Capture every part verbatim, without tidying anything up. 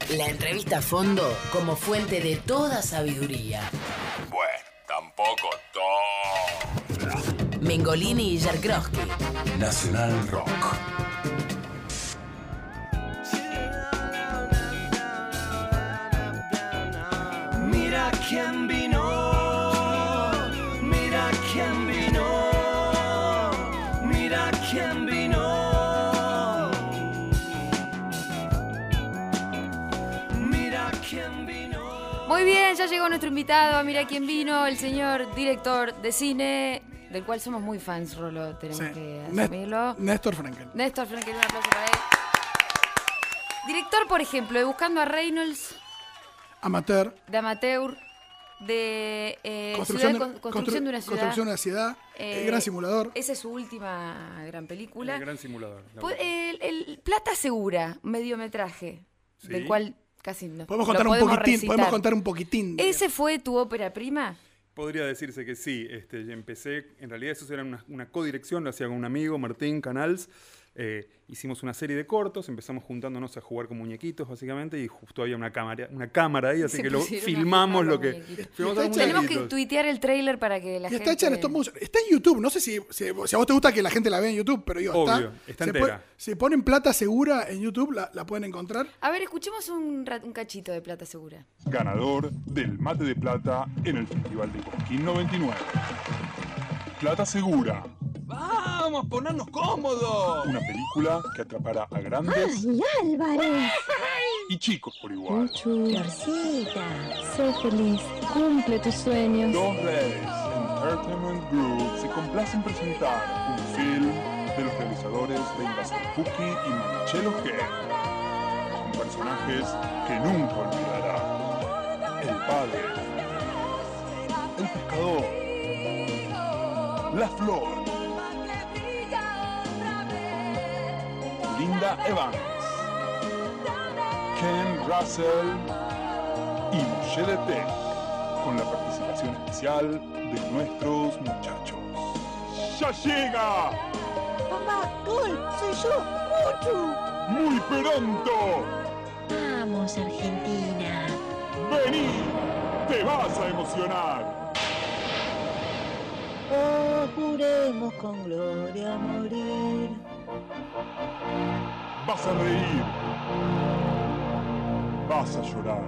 La entrevista a fondo como fuente de toda sabiduría. Bueno, tampoco todo. Mengolini y Jarkowski. Nacional Rock. Mira quién vino, mira quién vino, mira quién vino, mira quién vino. Muy bien, ya llegó nuestro invitado, mira quién vino, el señor director de cine, del cual somos muy fans, Rolo, tenemos Sí. que Nés- asumirlo. Néstor Frankel. Néstor Frankel, un aplauso para él. Director, por ejemplo, de Buscando a Reynolds, Amateur. de Amateur, de eh, Construcción, ciudad, de, con- construcción constru- de una ciudad. Construcción de una ciudad. Eh, el Gran Simulador. Esa es su última gran película. El gran simulador. la Po- verdad. El, el Plata Segura, mediometraje, Sí. del cual casi no Podemos lo contar un podemos poquitín. recitar. Podemos contar un poquitín. de- ¿Ese fue tu ópera prima? Podría decirse que sí. Este, yo empecé, en realidad eso era una, una codirección, lo hacía con un amigo, Martín Canals. Eh, hicimos una serie de cortos, empezamos juntándonos a jugar con muñequitos, básicamente, y justo había una cámara, una cámara ahí, así Se que lo pusieron a filmamos filmar lo los que... muñequitos. filmamos a los Tenemos que muñequitos. tuitear el tráiler para que la Y gente... está hecha en stop motion. Está en YouTube. No sé si, si, si a vos te gusta que la gente la vea en YouTube, pero digo, Obvio, está. está se, entera. pone- se ponen Plata Segura en YouTube, la, la pueden encontrar. A ver, escuchemos un, rat- un cachito de Plata Segura. Ganador del Mate de Plata en el Festival de Cosquín noventa y nueve. Plata Segura, ¡Vamos a ponernos cómodos! una película que atrapará a grandes ¡Ay, Álvarez! y chicos por igual. Florcita, sé feliz, cumple tus sueños. Dos Reyes Entertainment Group se complace en presentar un film de los realizadores de Invasor Cookie y Marcello G. Con personajes que nunca olvidará. El padre, el pescador, la flor, Linda Evans, Ken Russell y Moshe Letek, con la participación especial de nuestros muchachos. ¡Ya llega! Papá, gol, soy yo, Cuchu. ¡Muy pronto! Vamos, Argentina. ¡Vení! ¡Te vas a emocionar! Oh, juremos con gloria morir. Vas a reír. Vas a llorar.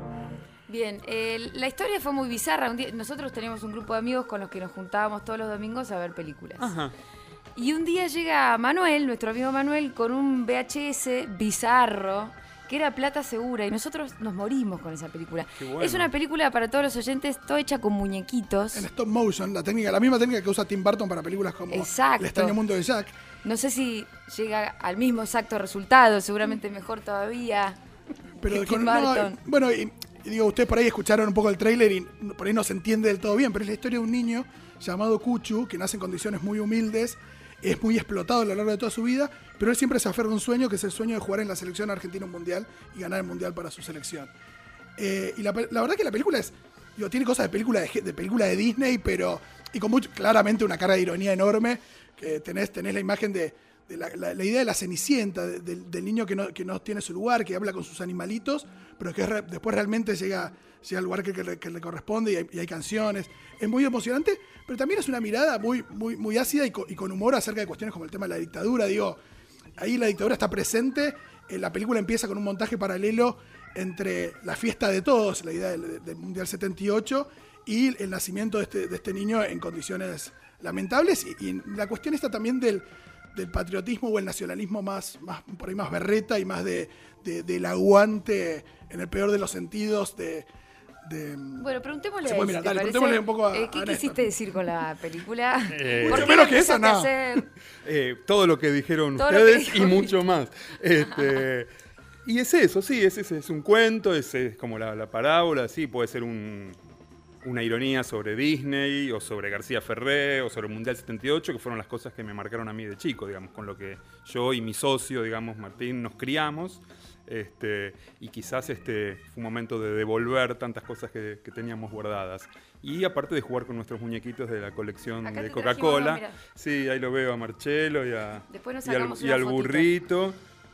Bien, eh, la historia fue muy bizarra. Un día, nosotros teníamos un grupo de amigos con los que nos juntábamos todos los domingos a ver películas. Ajá. Y un día llega Manuel, nuestro amigo Manuel, con un V H S bizarro que era Plata Segura, y nosotros nos morimos con esa película. Qué bueno. Es una película, para todos los oyentes, toda hecha con muñequitos. En stop motion, la técnica, la misma técnica que usa Tim Burton para películas como Exacto. El extraño mundo de Jack. No sé si llega al mismo exacto resultado, seguramente mejor todavía. Pero que con, Tim no, Burton. bueno, y, y digo, ustedes por ahí escucharon un poco el tráiler y por ahí no se entiende del todo bien, pero es la historia de un niño llamado Cuchu, que nace en condiciones muy humildes, es muy explotado a lo largo de toda su vida, pero él siempre se aferra a un sueño, que es el sueño de jugar en la selección argentina un mundial y ganar el mundial para su selección. Eh, y la, pe- la verdad que la película es, digo, tiene cosas de película de, de película de Disney, pero y con mucho, claramente una carga de ironía enorme, que tenés, tenés la imagen de, de la, la- la idea de la Cenicienta, de- de- del niño que no, que no tiene su lugar, que habla con sus animalitos, pero que re- después realmente llega, llega al lugar que, que le, que le corresponde y hay, y hay canciones. Es muy emocionante, pero también es una mirada muy, muy, muy ácida y, co- y con humor acerca de cuestiones como el tema de la dictadura. Digo, ahí la dictadura está presente. Eh, la película empieza con un montaje paralelo entre la fiesta de todos, la idea del, del Mundial setenta y ocho, y el nacimiento de este, de este niño en condiciones lamentables. Y, y la cuestión está también del, del patriotismo o el nacionalismo más, más por ahí más berreta y más de, de- del aguante, en el peor de los sentidos, de... de Bueno, preguntémosle Se a puede él, mirar, ¿te dale, parece? preguntémosle un poco a- Eh, ¿Qué a Néstor. quisiste decir con la película? Eh, ¿Por Mucho qué menos la que eso, empezaste a no. hacer? Eh, todo lo que dijeron Todo lo que ustedes dijo y mucho más. Este, y es eso, sí, es, es, es un cuento, es, es como la, la parábola, sí, puede ser un, una ironía sobre Disney o sobre García Ferré o sobre el Mundial setenta y ocho, que fueron las cosas que me marcaron a mí de chico, digamos, con lo que yo y mi socio, digamos, Martín, nos criamos. Este, y quizás este, fue un momento de devolver tantas cosas que, que teníamos guardadas. Y aparte de jugar con nuestros muñequitos de la colección Acá de te Coca-Cola. trajimos, ¿no? Mirá. Sí, ahí lo veo a Marcello y, a, Después nos y al, sacamos y una al fotito. burrito.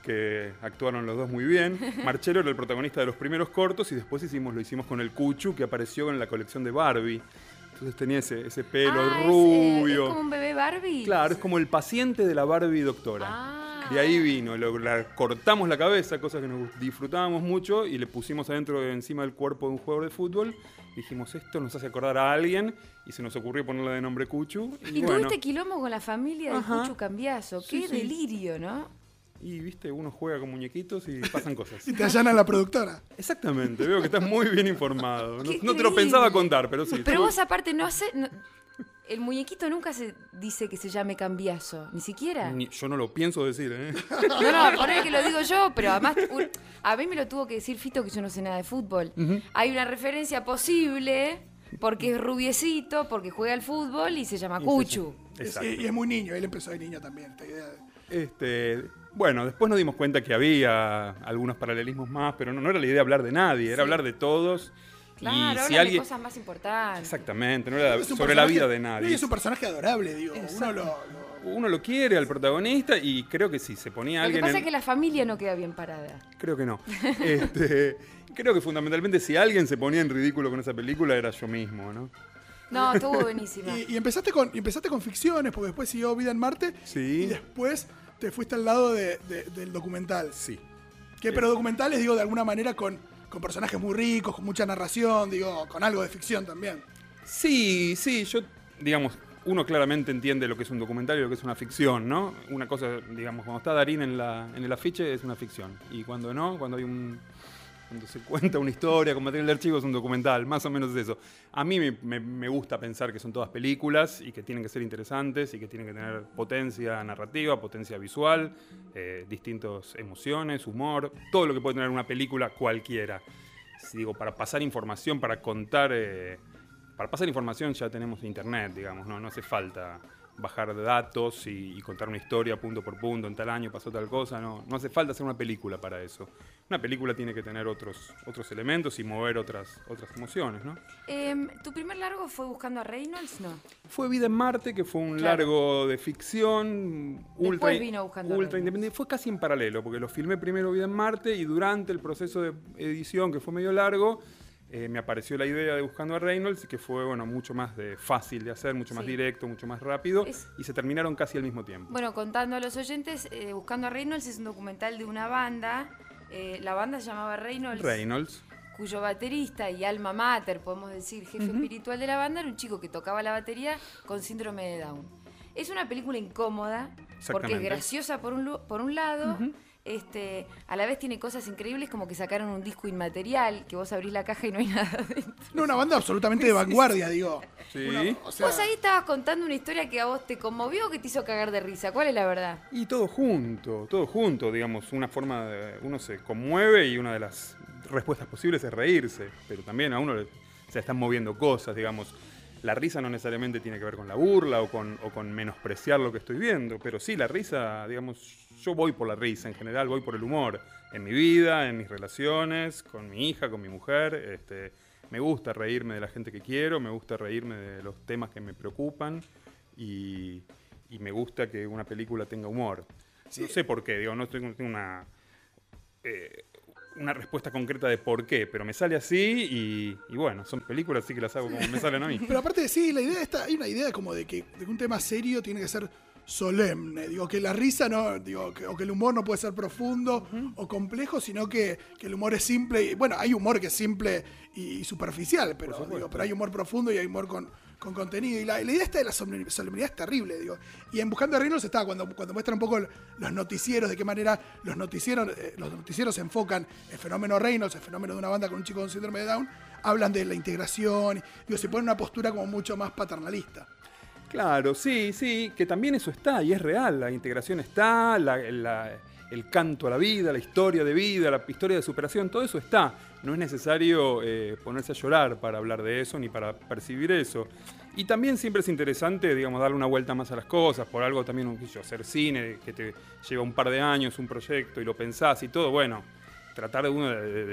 que actuaron los dos muy bien. Marcelo era el protagonista de los primeros cortos y después hicimos, lo hicimos con el Cuchu, que apareció en la colección de Barbie. Entonces tenía ese, ese pelo Ah, es, eh, rubio. ¿Es como un bebé Barbie? Claro, es como el paciente de la Barbie doctora. Ah. De ahí vino, lo, la cortamos la cabeza, cosa que nos disfrutábamos mucho, y le pusimos adentro, encima del cuerpo de un jugador de fútbol. Dijimos, esto nos hace acordar a alguien, y se nos ocurrió ponerle de nombre Cuchu. Y, Y bueno, tuviste quilombo con la familia de Ajá. Cuchu Cambiaso. Sí, Qué sí. delirio, ¿no? y viste, uno juega con muñequitos y pasan cosas. Y te allanan la productora. Exactamente, veo que estás muy bien informado. No, Qué no te lo increíble. pensaba contar, pero sí. Pero tú- vos aparte no haces... no- el muñequito nunca se dice que se llame Cambiaso, ni siquiera. Ni- yo no lo pienso decir, ¿eh? No, no, poner que lo digo yo, pero además un- a mí me lo tuvo que decir Fito, que yo no sé nada de fútbol. Hay una referencia posible porque es rubiecito, porque juega al fútbol y se llama Cuchu. Es- Exacto. y, y es muy niño, él empezó de niño también. Esta idea de- Este, bueno, después nos dimos cuenta que había algunos paralelismos más, pero no, no era la idea hablar de nadie, era Sí. hablar de todos. Claro, y hablan si de alguien. cosas más importantes. Exactamente, no era Es un sobre la personaje- vida de no, y nadie. es un personaje adorable, digo. Uno lo, lo- Uno lo quiere al protagonista y creo que si se ponía Lo que alguien. pasa en- es que la familia no queda bien parada. Creo que no. Este, creo que fundamentalmente si alguien se ponía en ridículo con esa película era yo mismo, ¿no? No, estuvo buenísima. Y, y empezaste con y empezaste con ficciones, porque después siguió Vida en Marte. Sí. Y después te fuiste al lado de- de- del documental. Sí. Que, pero documentales, digo, de alguna manera con, con personajes muy ricos, con mucha narración, digo, con algo de ficción también. Sí, sí, yo, digamos, uno claramente entiende lo que es un documental y lo que es una ficción, ¿no? Una cosa, digamos, cuando está Darín en, la, en el afiche es una ficción. Y cuando no, cuando hay un. Cuando se cuenta una historia con material de archivo es un documental, más o menos es eso. A mí me, me- me gusta pensar que son todas películas y que tienen que ser interesantes y que tienen que tener potencia narrativa, potencia visual, eh, distintas emociones, humor, todo lo que puede tener una película cualquiera. Si digo, para pasar información, para contar, eh, para pasar información ya tenemos internet, digamos, no, no hace falta bajar datos y, y contar una historia punto por punto, en tal año pasó tal cosa, no, no hace falta hacer una película para eso. Una película tiene que tener otros, otros elementos y mover otras, otras emociones, ¿no? Em, ¿Tu primer largo fue Buscando a Reynolds? No. Fue Vida en Marte, que fue un Claro. largo de ficción, ultra, vino Buscando a ultra Reynolds. independiente. Fue casi en paralelo, porque lo filmé primero Vida en Marte y durante el proceso de edición, que fue medio largo, eh, me apareció la idea de Buscando a Reynolds, que fue bueno, mucho más de, fácil de hacer, mucho más Sí. directo, mucho más rápido, Es- y se terminaron casi al mismo tiempo. Bueno, contando a los oyentes, eh, Buscando a Reynolds es un documental de una banda. Eh, la banda se llamaba Reynolds, Reynolds. cuyo baterista y alma mater, podemos decir, jefe espiritual de la banda, era un chico que tocaba la batería con síndrome de Down. Es una película incómoda, porque es Exactamente. graciosa por un, lu- por un lado, este, a la vez tiene cosas increíbles como que sacaron un disco inmaterial, que vos abrís la caja y no hay nada dentro. No, una banda absolutamente de vanguardia, digo. Sí. Una- o sea, Vos ahí estabas contando una historia que a vos te conmovió o que te hizo cagar de risa. ¿Cuál es la verdad? Y todo junto, todo junto, digamos, una forma de, uno se conmueve y una de las respuestas posibles es reírse, pero también a uno le- se están moviendo cosas, digamos. La risa no necesariamente tiene que ver con la burla o con, o con menospreciar lo que estoy viendo, pero sí, la risa, digamos, yo voy por la risa en general, voy por el humor, en mi vida, en mis relaciones, con mi hija, con mi mujer, este, me gusta reírme de la gente que quiero, me gusta reírme de los temas que me preocupan y, y me gusta que una película tenga humor. No sé por qué, digo, no tengo, no tengo una, eh, una respuesta concreta de por qué, pero me sale así y, y bueno, son películas así que las hago como me salen a mí. Pero aparte, sí, la idea está, hay una idea como de que, de que un tema serio tiene que ser solemne. Digo, que la risa no, digo, que, o que el humor no puede ser profundo o complejo, sino que, que el humor es simple. Y, bueno, hay humor que es simple y, y superficial, pero, digo, pero hay humor profundo y hay humor con, con contenido. Y la, la idea esta de la solemni- solemnidad es terrible, digo. Y en Buscando a Reynolds está cuando, cuando muestra un poco el- los noticieros, de qué manera los noticieros, eh, los noticieros se enfocan el fenómeno Reynolds, el fenómeno de una banda con un chico con síndrome de Down, hablan de la integración, digo, se pone una postura como mucho más paternalista. Claro, sí, sí, que también eso está y es real, la integración está, la- la- el canto a la vida, la historia de vida, la historia de superación, todo eso está. No es necesario eh, ponerse a llorar para hablar de eso ni para percibir eso. Y también siempre es interesante, digamos, darle una vuelta más a las cosas, por algo también, qué sé yo, hacer cine, que te lleva un par de años, un proyecto y lo pensás y todo, bueno, tratar de uno de, de- de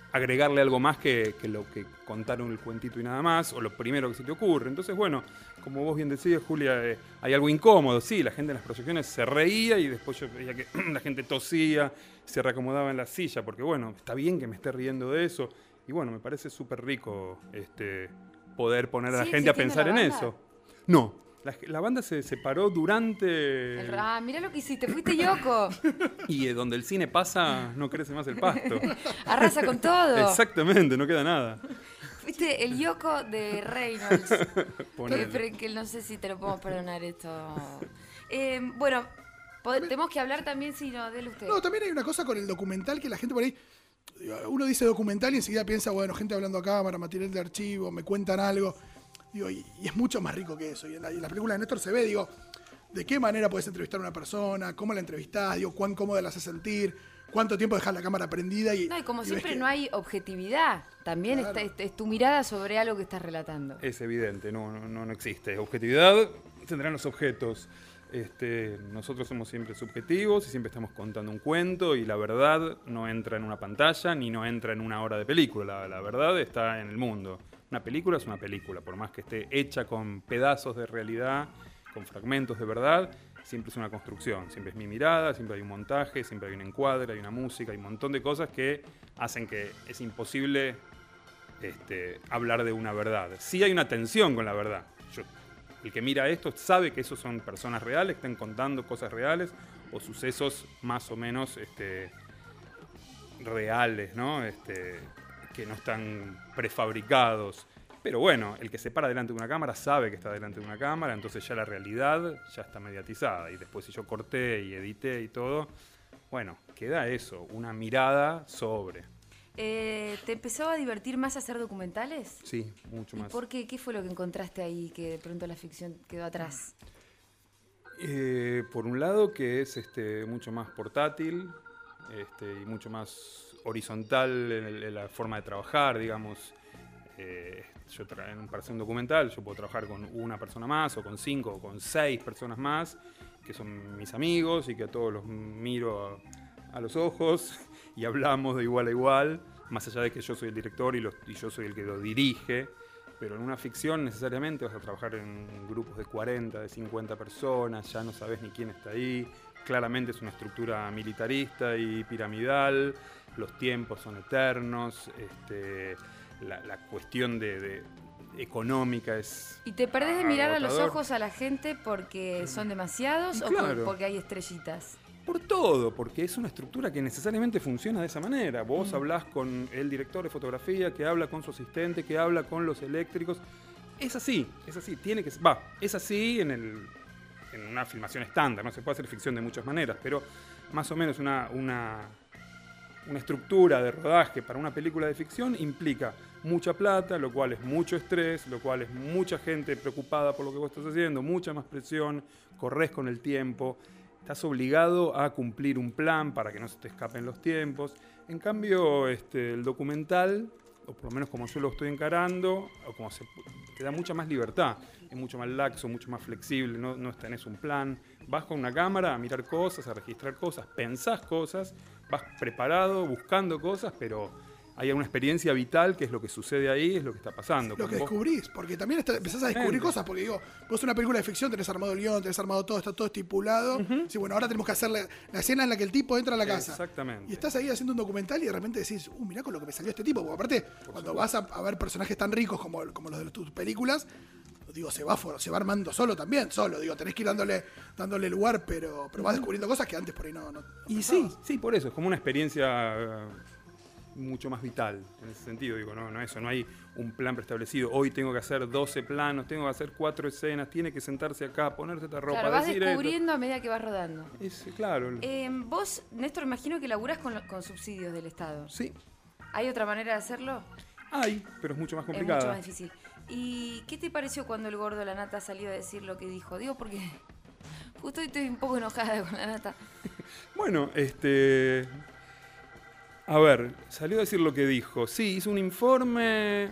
agregarle algo más que, que lo que contaron el cuentito y nada más, o lo primero que se te ocurre. Entonces, bueno, como vos bien decías, Julia, eh, hay algo incómodo. Sí, la gente en las proyecciones se reía y después yo veía que la gente tosía, se reacomodaba en la silla, porque bueno, está bien que me esté riendo de eso. Y bueno, me parece súper rico este, poder poner a la ¿Sigue gente a existiendo pensar la en banda? eso. No, la, la banda se separó durante... El- ah, mirá lo que hiciste, fuiste Yoko. Y eh, donde el cine pasa, no crece más el pasto. Arrasa con todo. Exactamente, no queda nada. Fuiste el Yoko de Reynolds. Ponele. que, pero que no sé si te lo podemos perdonar esto. Eh, bueno, pod- tenemos que hablar también, si no, dele usted. No, también hay una cosa con el documental que la gente por ahí. digo, Uno dice documental y enseguida piensa, bueno, gente hablando a cámara, material de archivo, me cuentan algo. Digo, y, y es mucho más rico que eso. Y en la, y en la película de Néstor se ve, digo, de qué manera puedes entrevistar a una persona, cómo la entrevistás, digo, cuán cómoda la haces sentir, cuánto tiempo dejas la cámara prendida. Y, No, y como y ves siempre que- no hay objetividad. También Claro. está, es, es tu mirada sobre algo que estás relatando. Es evidente, no, no, no, no existe. Objetividad tendrán los objetos. Este, nosotros somos siempre subjetivos y siempre estamos contando un cuento y la verdad no entra en una pantalla ni no entra en una hora de película. La, la verdad está en el mundo. Una película es una película, por más que esté hecha con pedazos de realidad, con fragmentos de verdad, siempre es una construcción. Siempre es mi mirada, siempre hay un montaje, siempre hay un encuadre, hay una música, hay un montón de cosas que hacen que es imposible este, hablar de una verdad. Sí hay una tensión con la verdad. Yo, el que mira esto sabe que esos son personas reales, que están contando cosas reales o sucesos más o menos este, reales, ¿no? Este, que no están prefabricados. Pero bueno, el que se para delante de una cámara sabe que está delante de una cámara, entonces ya la realidad ya está mediatizada. Y después si yo corté y edité y todo, bueno, queda eso, una mirada sobre. Eh, ¿Te empezó a divertir más hacer documentales? Sí, mucho ¿Y más. por qué? ¿Qué fue lo que encontraste ahí que de pronto la ficción quedó atrás? Eh, por un lado que es este, mucho más portátil este, y mucho más horizontal en, el- en la forma de trabajar, digamos. Eh, yo tra- en- para hacer un documental yo puedo trabajar con una persona más o con cinco o con seis personas más que son mis amigos y que a todos los miro a, a los ojos y hablamos de igual a igual, más allá de que yo soy el director y, los- y yo soy el que lo dirige. Pero en una ficción necesariamente vas a trabajar en grupos de cuarenta, de cincuenta personas, ya no sabes ni quién está ahí. Claramente es una estructura militarista y piramidal, los tiempos son eternos, este, la, la cuestión de, de económica es... ¿Y te perdés de mirar a los agotador. ojos a la gente porque son demasiados Y o claro. por- porque hay estrellitas? Por todo, porque es una estructura que necesariamente funciona de esa manera. Vos hablás con el director de fotografía, que habla con su asistente, que habla con los eléctricos. Es así, es así, tiene que va, es así en, el, en una filmación estándar, no se puede hacer ficción de muchas maneras, pero más o menos una, una, una estructura de rodaje para una película de ficción implica mucha plata, lo cual es mucho estrés, lo cual es mucha gente preocupada por lo que vos estás haciendo, mucha más presión, corres con el tiempo. Estás obligado a cumplir un plan para que no se te escapen los tiempos. En cambio, este, el documental, o por lo menos como yo lo estoy encarando, o como se, te da mucha más libertad. Es mucho más laxo, mucho más flexible, no, no tenés un plan. Vas con una cámara a mirar cosas, a registrar cosas, pensás cosas, vas preparado, buscando cosas, pero hay una experiencia vital que es lo que sucede ahí, es lo que está pasando. Lo Con que vos- descubrís, porque también está- empezás a descubrir Exactamente. cosas, porque digo, vos una película de ficción tenés armado el guión, tenés armado todo, está todo estipulado. Sí, bueno, ahora tenemos que hacer la, la escena en la que el tipo entra a la casa. Exactamente. Y estás ahí haciendo un documental y de repente decís, uh, mirá con lo que me salió este tipo. Porque aparte, cuando vas a, a ver personajes tan ricos como, como los de tus películas, digo, se va, for- se va armando solo también, solo. Digo, tenés que ir dándole, dándole lugar, pero, pero vas descubriendo cosas que antes por ahí no, no, no Y sí, pensabas. sí, por eso, es como una experiencia eh, mucho más vital en ese sentido. Digo, no, no eso, no hay un plan preestablecido. Hoy tengo que hacer doce planos, tengo que hacer cuatro escenas, tiene que sentarse acá, ponerse esta ropa, Claro, vas decir esto. descubriendo a medida que vas rodando. Es, claro. Eh, vos, Néstor, imagino que laburás con, lo- con subsidios del Estado. Sí, ¿Hay otra manera de hacerlo? hay, pero es mucho más Es mucho complicada. más difícil. ¿Y qué te pareció cuando el gordo La Nata salió a decir lo que dijo? Digo, porque justo hoy estoy un poco enojada con La Nata. Bueno, este. A ver, salió a decir lo que dijo. Sí, hizo un informe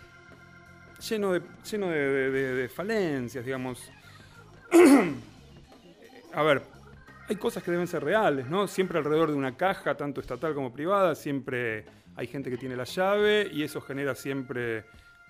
lleno de, lleno de, de- de- de falencias, digamos. A ver, hay cosas que deben ser reales, ¿no? Siempre alrededor de una caja, tanto estatal como privada, siempre hay gente que tiene la llave y eso genera siempre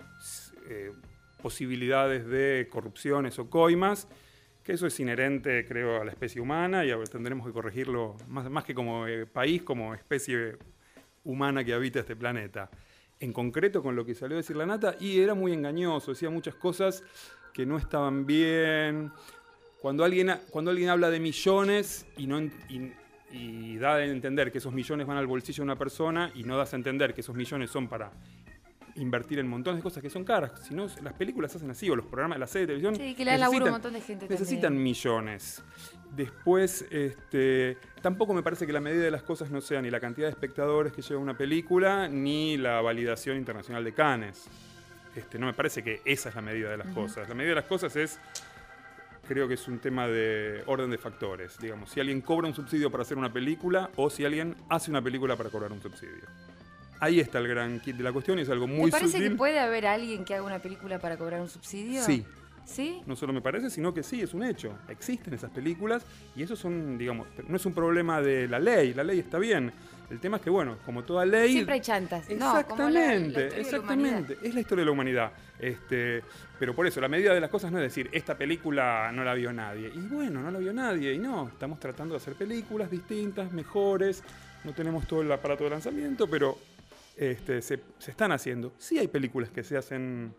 eh, posibilidades de corrupciones o coimas, que eso es inherente, creo, a la especie humana y tendremos que corregirlo más, más que como eh, país, como especie humana que habita este planeta. En concreto, con lo que salió a decir la Nata, y era muy engañoso, decía muchas cosas que no estaban bien. Cuando alguien, cuando alguien habla de millones y, no, y, y da a entender que esos millones van al bolsillo de una persona y no das a entender que esos millones son para invertir en montones de cosas que son caras, si no, las películas hacen así, o los programas, las series de televisión sí, que le da laburo a un montón de gente necesitan también. millones. Después, este, tampoco me parece que la medida de las cosas no sea ni la cantidad de espectadores que lleva una película, ni la validación internacional de Cannes. Este, no me parece que esa es la medida de las uh-huh. cosas. La medida de las cosas es, creo que es un tema de orden de factores. Digamos, si alguien cobra un subsidio para hacer una película o si alguien hace una película para cobrar un subsidio. Ahí está el gran kit de la cuestión y es algo muy ¿Te parece sutil. que puede haber alguien que haga una película para cobrar un subsidio? Sí. ¿Sí? No solo me parece, sino que sí, es un hecho. Existen esas películas y eso son, digamos, no es un problema de la ley, la ley está bien. El tema es que, bueno, como toda ley... Siempre hay chantas. Exactamente, no, como la, la exactamente. Es la historia de la humanidad. Este, pero por eso, la medida de las cosas no es decir, esta película no la vio nadie. Y bueno, no la vio nadie. Y no, estamos tratando de hacer películas distintas, mejores. No tenemos todo el aparato de lanzamiento, pero este, se, se están haciendo. Sí hay películas que se hacen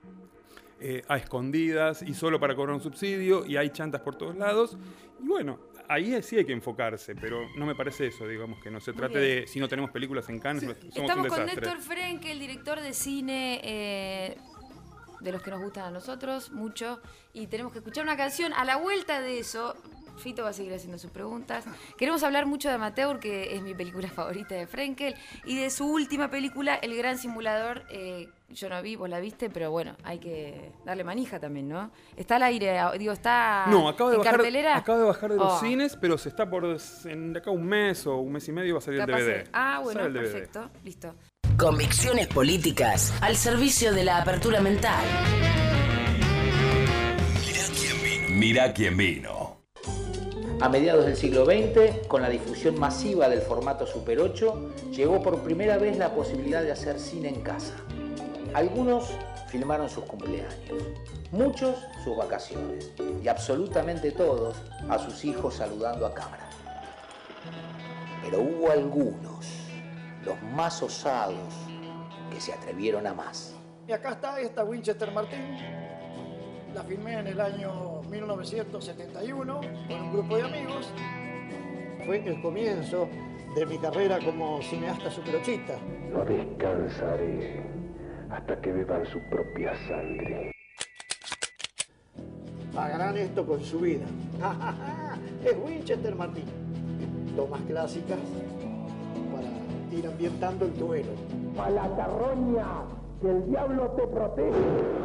eh, a escondidas y solo para cobrar un subsidio. Y hay chantas por todos lados. Y bueno... Ahí sí hay que enfocarse, pero no me parece eso, digamos, que no se trate de, si no tenemos películas en Cannes, sí. somos Estamos un desastre. con Néstor Frenkel, el director de cine eh, de los que nos gustan a nosotros mucho, y tenemos que escuchar una canción. A la vuelta de eso, Fito va a seguir haciendo sus preguntas. Queremos hablar mucho de Amateur, que es mi película favorita de Frenkel, y de su última película, El Gran Simulador. eh, Yo no vi, vos la viste, pero bueno, hay que darle manija también, ¿no? Está al aire, digo, está no, acaba de en bajar, cartelera. Acaba de bajar de los oh. cines, pero se está por, en de acá un mes o un mes y medio va a salir Capaz el D V D. de, ah, bueno, el perfecto, listo. Convicciones políticas al servicio de la apertura mental. Mirá quién vino. Mirá quién vino. A mediados del siglo veinte, con la difusión masiva del formato Super ocho, llegó por primera vez la posibilidad de hacer cine en casa. Algunos filmaron sus cumpleaños, muchos sus vacaciones y absolutamente todos a sus hijos saludando a cámara. Pero hubo algunos, los más osados, que se atrevieron a más. Y acá está esta Winchester Martin. La filmé en el año mil novecientos setenta y uno con un grupo de amigos. Fue el comienzo de mi carrera como cineasta superochista. No descansaré hasta que beban su propia sangre. Pagarán esto con su vida. Es Winchester Martin. Tomas clásicas para ir ambientando el duelo. ¡A la carroña! ¡Que el diablo te protege!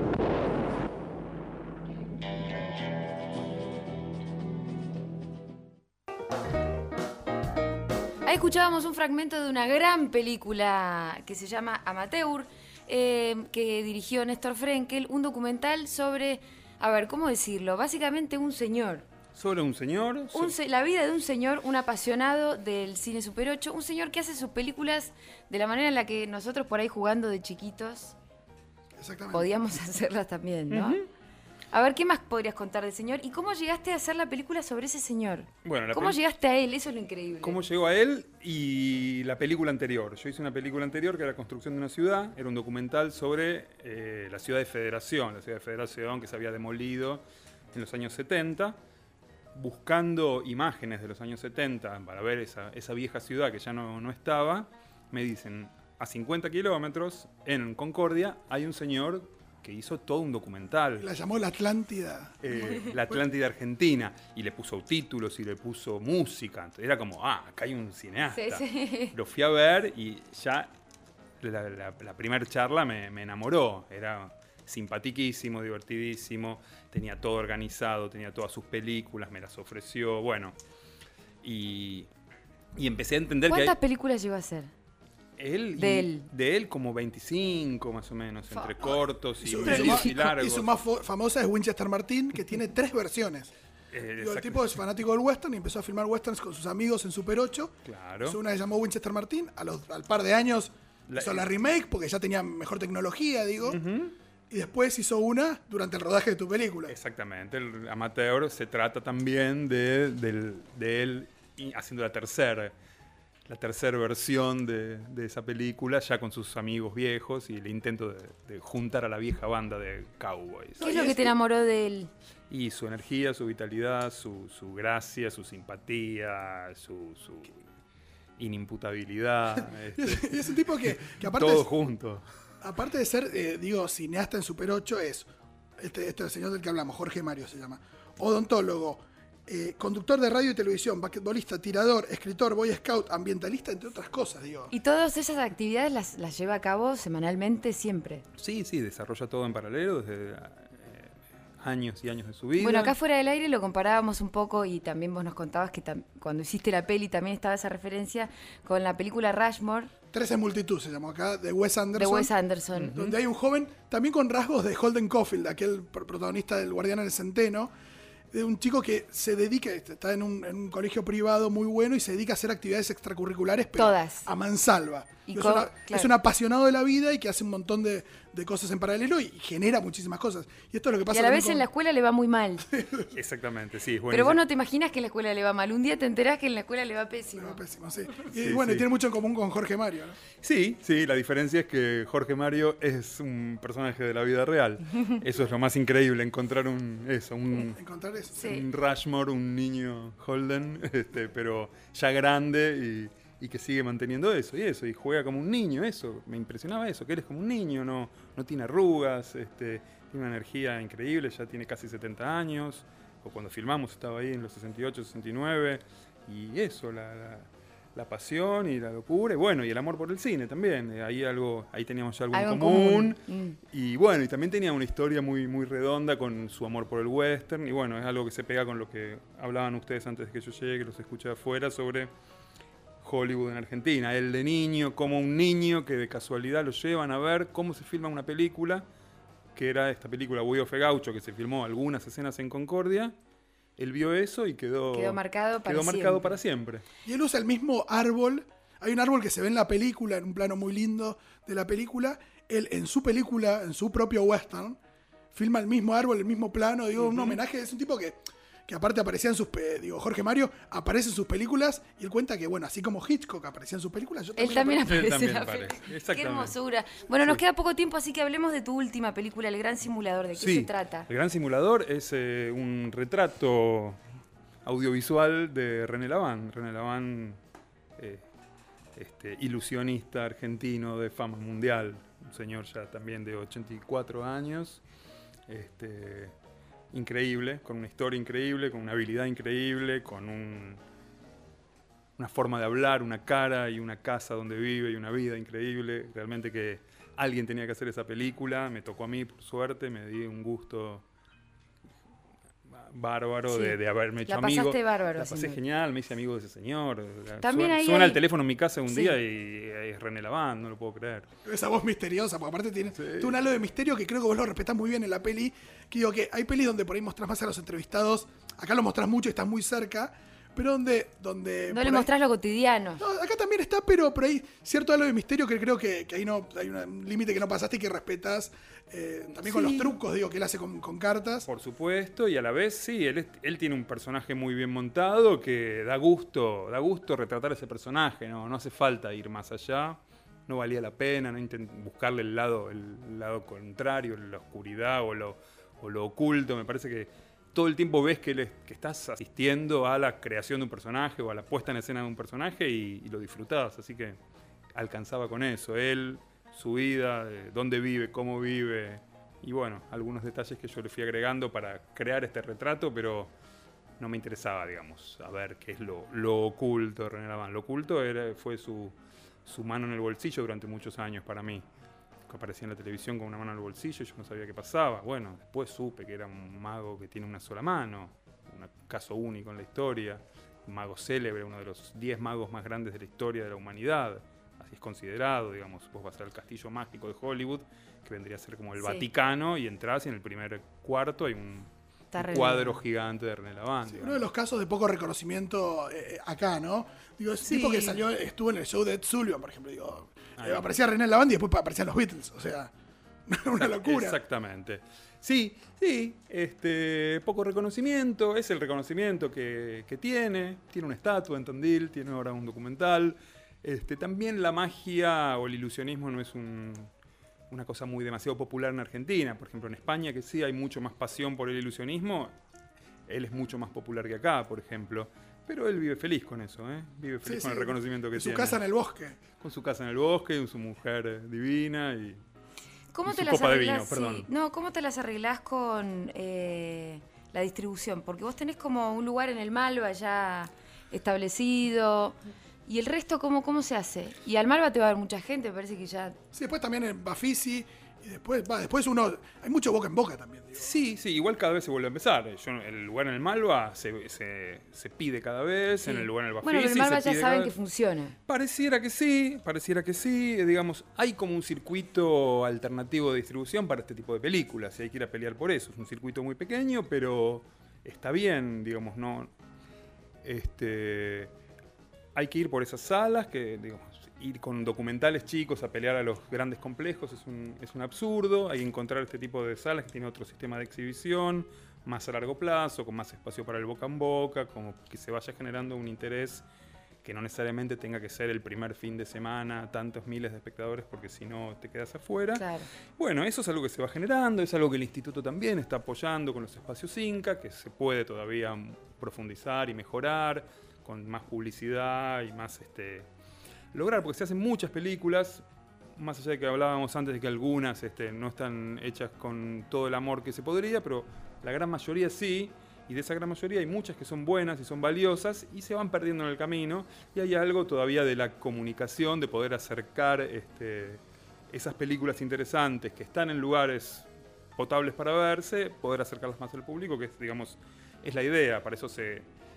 Ahí escuchábamos un fragmento de una gran película que se llama Amateur, eh, que dirigió Néstor Frenkel, un documental sobre, a ver, ¿cómo decirlo? Básicamente un señor. Sobre un señor. Un se- la vida de un señor, un apasionado del cine Super ocho, un señor que hace sus películas de la manera en la que nosotros por ahí jugando de chiquitos podíamos hacerlas también, ¿no? Uh-huh. A ver, ¿qué más podrías contar del señor? ¿Y cómo llegaste a hacer la película sobre ese señor? Bueno, la ¿Cómo peli- llegaste a él? Eso es lo increíble. ¿Cómo llegó a él? Y la película anterior. Yo hice una película anterior que era la construcción de una ciudad. Era un documental sobre eh, la ciudad de Federación. La ciudad de Federación que se había demolido en los años setenta. Buscando imágenes de los años setenta para ver esa, esa vieja ciudad que ya no, no estaba, me dicen, a cincuenta kilómetros, en Concordia, hay un señor que hizo todo un documental. La llamó la Atlántida. Eh, la Atlántida Argentina. Y le puso títulos y le puso música. Entonces era como, ah, acá hay un cineasta. Sí, sí. Lo fui a ver y ya la, la, la primera charla me, me enamoró. Era simpatiquísimo, divertidísimo. Tenía todo organizado, tenía todas sus películas, me las ofreció. Bueno, y, y empecé a entender que... ¿Cuántas hay, películas llegó a hacer? Él de y, él. De él como veinticinco más o menos, Fa- entre cortos y, Y su, medios más, y largos. y su más fo- famosa es Winchester Martin, que tiene tres versiones. Eh, Digo, el tipo es fanático del western y empezó a filmar westerns con sus amigos en Super ocho. Claro. Hizo una que se llamó Winchester Martín. A los, al par de años La- hizo la remake porque ya tenía mejor tecnología, digo. Ujú. Y después hizo una durante el rodaje de tu película. Exactamente, el amateur se trata también de, del- de él y haciendo la tercera la tercera versión de, de esa película, ya con sus amigos viejos y el intento de, de juntar a la vieja banda de cowboys. ¿Qué es lo que te enamoró de él? Y su energía, su vitalidad, su, su gracia, su simpatía, su, su inimputabilidad. este, Y es un tipo que, que aparte, todo es- junto. aparte de ser, eh, digo, cineasta en Super ocho, es este, este señor del que hablamos, Jorge Mario se llama, odontólogo, eh, conductor de radio y televisión, basquetbolista, tirador, escritor, boy scout, ambientalista, entre otras cosas, digo. Y todas esas actividades las, las lleva a cabo semanalmente siempre. Sí, sí, desarrolla todo en paralelo desde eh, años y años de su vida. Bueno, acá fuera del aire lo comparábamos un poco y también vos nos contabas que tam- cuando hiciste la peli también estaba esa referencia con la película Rushmore Tres en multitud se llamó acá, de Wes Anderson. de Wes Anderson. Donde hay un joven, también con rasgos de Holden Caulfield, aquel pr- protagonista del Guardián en el Centeno, de un chico que se dedica, está en un, en un colegio privado muy bueno y se dedica a hacer actividades extracurriculares, pero Todas. a mansalva. Y es, co- una- claro. es un apasionado de la vida y que hace un montón de, de cosas en paralelo y genera muchísimas cosas. Y esto es lo que pasa Y a la también vez con- en la escuela le va muy mal. Exactamente, sí. Es Pero buenísimo. vos no te imaginas que en la escuela le va mal. Un día te enterás que en la escuela le va pésimo. Le va pésimo, sí. Y Sí, bueno, y sí. tiene mucho en común con Jorge Mario, ¿no? Sí, sí, la diferencia es que Jorge Mario es un personaje de la vida real. Eso es lo más increíble, encontrar un eso, un, Encontrar eso. Sí. un Rushmore, un niño Holden, este, pero ya grande y, y que sigue manteniendo eso y eso, y juega como un niño, eso, me impresionaba eso, que él es como un niño, no, no tiene arrugas, este, tiene una energía increíble, ya tiene casi setenta años, o cuando filmamos estaba ahí en los sesenta y ocho, sesenta y nueve, y eso, la, la, la pasión y la locura, y bueno, y el amor por el cine también, eh, ahí algo, ahí teníamos ya algo, Algo en en común, común. Mm. y bueno, y también tenía una historia muy, muy redonda con su amor por el western, y bueno, es algo que se pega con lo que hablaban ustedes antes de que yo llegue, que los escuché afuera, sobre Hollywood en Argentina. Él de niño, como un niño que de casualidad lo llevan a ver cómo se filma una película, que era esta película Guido Fegaucho, que se filmó algunas escenas en Concordia. Él vio eso y quedó, Quedó marcado para quedó marcado siempre. para siempre. Y él usa el mismo árbol. Hay un árbol que se ve en la película, en un plano muy lindo de la película. Él, en su película, en su propio western, filma el mismo árbol, el mismo plano. Digo, un homenaje. Es un tipo que, que aparte aparecía en sus... pe- Digo, Jorge Mario aparece en sus películas y él cuenta que, bueno, así como Hitchcock aparecía en sus películas, yo Él también aparezco. Él aparece también en la aparece, película. Qué exactamente. hermosura. Bueno, nos queda poco tiempo, así que hablemos de tu última película, El Gran Simulador. ¿De qué Sí, se trata? El Gran Simulador es eh, un retrato audiovisual de René Laván. René Laván, eh, este, ilusionista argentino de fama mundial, un señor ya también de ochenta y cuatro años, este, increíble, con una historia increíble, con una habilidad increíble, con un, una forma de hablar, una cara y una casa donde vive y una vida increíble. Realmente que alguien tenía que hacer esa película, me tocó a mí, por suerte, me di un gusto bárbaro Sí. de, de haberme hecho La amigo. pasaste bárbaro La pasé haciendo- genial, me hice amigo de ese señor. También suena ahí suena hay- el teléfono en mi casa un Sí. día y es René Laván, no lo puedo creer. Esa voz misteriosa, porque aparte tiene, Sí. tiene un halo de misterio que creo que vos lo respetás muy bien en la peli. Que digo que hay pelis donde por ahí mostrás más a los entrevistados, acá lo mostrás mucho y estás muy cerca, pero donde... donde No por le ahí- mostrás lo cotidiano. No, acá también está, pero por ahí cierto halo de misterio que creo que, que ahí no hay una- un límite que no pasaste y que respetás. eh, también con Sí. los trucos, digo, que él hace con, con cartas. Por supuesto, y a la vez sí, él, es- él tiene un personaje muy bien montado que da gusto, da gusto retratar ese personaje, no, no hace falta ir más allá, no valía la pena, no intent- buscarle el lado, el lado contrario, la oscuridad o lo, o lo oculto, me parece que todo el tiempo ves que, él es- que estás asistiendo a la creación de un personaje o a la puesta en escena de un personaje y, y lo disfrutás, así que alcanzaba con eso, él, su vida, eh, dónde vive, cómo vive, y bueno, algunos detalles que yo le fui agregando para crear este retrato, pero no me interesaba, digamos, saber qué es lo, lo oculto de René Laván. Lo oculto era, fue su, su mano en el bolsillo durante muchos años para mí. Que aparecía en la televisión con una mano en el bolsillo y yo no sabía qué pasaba. Bueno, después supe que era un mago que tiene una sola mano, un caso único en la historia, un mago célebre, uno de los diez magos más grandes de la historia de la humanidad. Así es considerado, digamos, vos vas al castillo mágico de Hollywood, que vendría a ser como el Sí. Vaticano, y entrás y en el primer cuarto hay un, Está un re cuadro bien. gigante de René Lavand. Sí, uno de los casos de poco reconocimiento eh, acá, ¿no? Digo, es Sí. tipo que salió, estuvo en el show de Ed Sullivan, por ejemplo. Digo, Ahí. eh, aparecía René Lavand y después aparecían los Beatles. O sea, una locura. Exactamente. Sí, sí, este, poco reconocimiento, es el reconocimiento que, que tiene, tiene una estatua en Tandil, tiene ahora un documental. Este, también la magia o el ilusionismo no es un, una cosa muy demasiado popular en Argentina. Por ejemplo, en España, que sí hay mucho más pasión por el ilusionismo, él es mucho más popular que acá, por ejemplo. Pero él vive feliz con eso, ¿eh? Vive feliz Sí, con sí. el reconocimiento que En su tiene. casa en el bosque. Con su casa en el bosque, con su mujer eh, divina y... ¿Cómo y te su las copa de arreglás? vino, perdón. Sí. No, ¿cómo te las arreglás con eh, la distribución? Porque vos tenés como un lugar en el Malva ya establecido. ¿Y el resto cómo, cómo se hace? Y al Malva te va a ver mucha gente, me parece que ya... Sí, después también en Bafisi. Y después, va, después uno. Hay mucho boca en boca también, digo. Sí, sí, igual cada vez se vuelve a empezar. Yo, el lugar en el Malva se, se, se pide cada vez, Sí. en el lugar en el Bafisi Bueno, pero el Malva se ya pide saben cada que vez. funciona. Pareciera que sí, pareciera que sí. eh, Digamos, hay como un circuito alternativo de distribución para este tipo de películas y hay que ir a pelear por eso. Es un circuito muy pequeño, pero está bien, digamos, no... Este, hay que ir por esas salas, que digamos, ir con documentales chicos a pelear a los grandes complejos es un, es un absurdo. Hay que encontrar este tipo de salas que tienen otro sistema de exhibición, más a largo plazo, con más espacio para el boca en boca, como que se vaya generando un interés que no necesariamente tenga que ser el primer fin de semana, tantos miles de espectadores, porque si no te quedas afuera. Claro. Bueno, eso es algo que se va generando, es algo que el instituto también está apoyando con los espacios Inca, que se puede todavía profundizar y mejorar, con más publicidad y más este, lograr, porque se hacen muchas películas, más allá de que hablábamos antes de que algunas este, no están hechas con todo el amor que se podría, pero la gran mayoría sí. Y de esa gran mayoría hay muchas que son buenas y son valiosas y se van perdiendo en el camino. Y hay algo todavía de la comunicación, de poder acercar este, esas películas interesantes que están en lugares potables para verse, poder acercarlas más al público, que es, digamos, es la idea. Para eso se,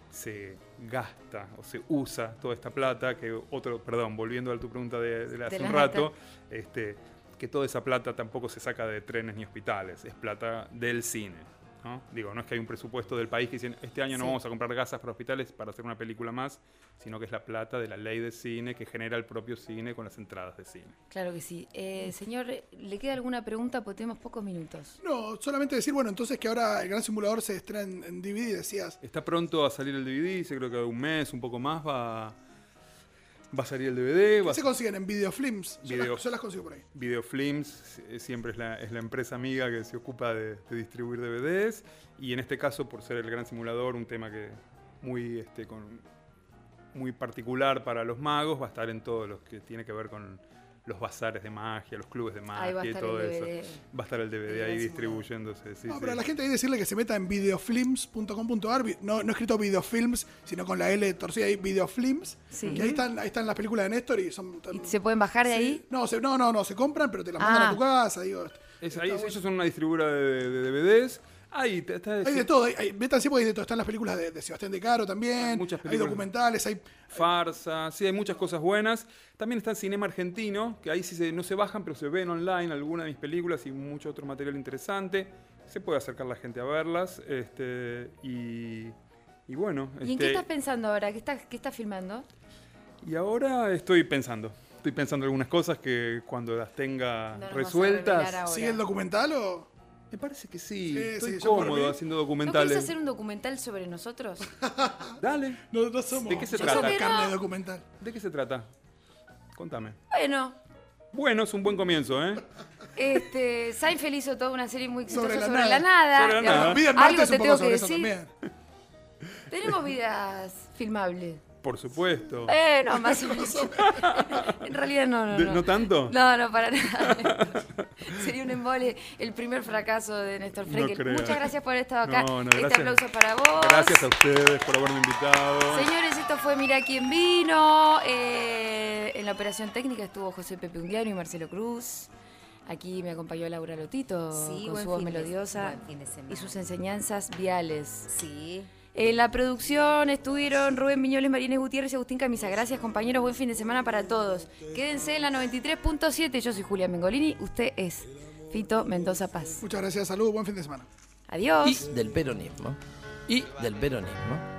se gasta o se usa toda esta plata. Que otro, perdón, volviendo a tu pregunta de, de hace De un la rato, este, que toda esa plata tampoco se saca de trenes ni hospitales, es plata del cine. ¿No? Digo, no es que hay un presupuesto del país que dicen este año no Sí. vamos a comprar gasas para hospitales para hacer una película más, sino que es la plata de la ley de cine que genera el propio cine con las entradas de cine. Claro que sí. Eh, señor, ¿le queda alguna pregunta? Porque tenemos pocos minutos. No, solamente decir, bueno, entonces que ahora el Gran Simulador se estrena en, en D V D, decías. Está pronto a salir el D V D, yo creo que un mes, un poco más va, va a salir el D V D. Va ¿Qué se consiguen en Videofilms? Yo, Video- las, yo las consigo por ahí. Videofilms eh, siempre es la, es la empresa amiga que se ocupa de, de distribuir D V Ds y en este caso, por ser el Gran Simulador, un tema que muy, este, con, muy particular para los magos, va a estar en todo lo que tiene que ver con los bazares de magia, los clubes de Ahí va a magia y estar todo el eso. D V D. Va a estar el D V D El ahí Gran distribuyéndose. Sí, No, sí. pero a la gente hay que decirle que se meta en videofilms punto com punto a r, no, no escrito videofilms, sino con la L torcida ahí, videofilms, Sí. que ahí están, ahí están las películas de Néstor y son... ¿Y se pueden bajar de Sí. ahí? No, se, no, no, no, se compran, pero te las mandan Ah. a tu casa, digo. Es- está ahí, bueno. ellos son una distribuidora de, de D V Ds. Ahí te- está Hay de todo, hay, hay, métanse porque hay de todo. Están las películas de, de Sebastián De Caro también, Hay muchas hay películas. documentales, hay... Farsa, sí, hay muchas cosas buenas. También está el cinema argentino, que ahí sí se, no se bajan, pero se ven online algunas de mis películas y mucho otro material interesante. Se puede acercar la gente a verlas. Este, y, y bueno. ¿Y en este, qué estás pensando ahora? ¿Qué estás, qué estás filmando? y ahora estoy pensando. Estoy pensando en algunas cosas que cuando las tenga No nos vas a resueltas. revelar ahora. ¿Sigue el documental o...? Me parece que sí. Sí, estoy sí, yo por cómodo mí. haciendo ¿No documentales. querés hacer un documental sobre nosotros? Dale. No, no somos... ¿De qué se no trata? somos Yo creo que carne no. de documental. ¿De qué se trata? Contame. Bueno, Bueno, es un buen comienzo, ¿eh? este, Seinfeld hizo toda una serie muy exitosa Sobre sobre la la, nada. nada. Sobre la Digamos, nada. Vida en algo Marte es te un poco tengo que sobre eso decir. también. Tenemos vidas filmables. Por supuesto. Bueno, más o menos. En realidad no, no, De- no. ¿No tanto? No, no, para nada. Sería un embole el primer fracaso de Néstor No Frenkel. creo. Muchas gracias por haber estado acá. No, no, este gracias. aplauso para vos. Gracias a ustedes por haberme invitado. Señores, esto fue Mirá quién vino. Eh, en la operación técnica estuvo José Pepe Undiano y Marcelo Cruz. Aquí me acompañó Laura Lotito Sí, con buen su voz fin de- melodiosa buen fin de semana. y sus enseñanzas viales. Sí. En la producción estuvieron Rubén Viñoles, Marínez Gutiérrez y Agustín Camisa. Gracias, compañeros. Buen fin de semana para todos. Quédense en la noventa y tres punto siete. Yo soy Julia Mengolini. Usted es Fito Mendoza Paz. Muchas gracias, salud, buen fin de semana. Adiós. Y del peronismo. Y del peronismo.